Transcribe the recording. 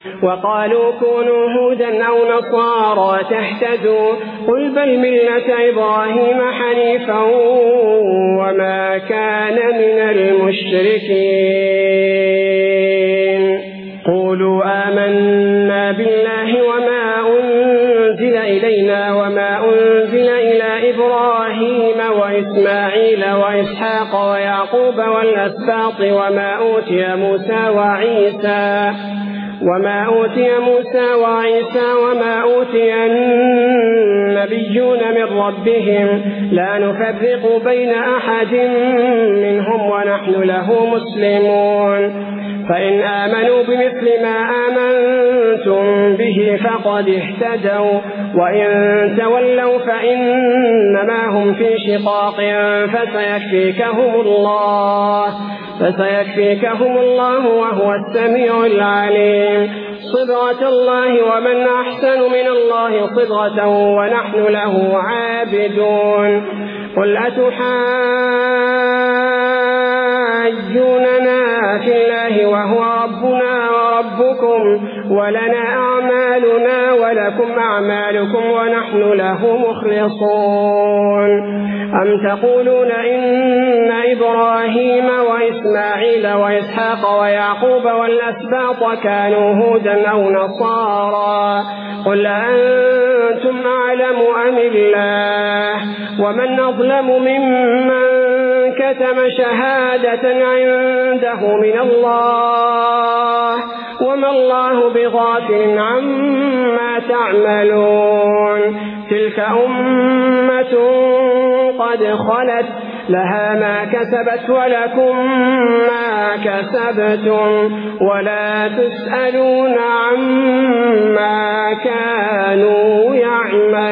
وقالوا كونوا هودا أو نصارى تهتدوا قل بل ملة إبراهيم حنيفا وما كان من المشركين قولوا آمنا بالله وما أنزل إلينا وما أنزل إلى إبراهيم وإسماعيل وإسحاق ويعقوب والأسباط وما أوتي موسى وعيسى وما أوتي النبيون من ربهم لا نفرق بين أحد منهم ونحن له مسلمون فإن آمنوا بمثل ما آمنتم به فقد اهتدوا وإن تولوا فإنما هم في شقاق فسيكفيكهم الله وهو السميع العليم صبغة الله ومن أحسن من الله صبغة ونحن له عابدون قل أتحاجوننا في الله وهو ربنا وربكم ولنا أعمالنا ولكم أعمالكم ونحن له مخلصون أم تقولون إن إبراهيم وإسماعيل وإسحاق ويعقوب والأسباط كانوا هودا أو نصارى قل أنتم أعلم أم الله ومن أظلم ممن كتم شهادة عنده من الله وما الله بغافل عما تعملون تلك أمة قد خلت لها ما كسبت ولكم ما كسبتم ولا تسألون عما كانوا يعملون.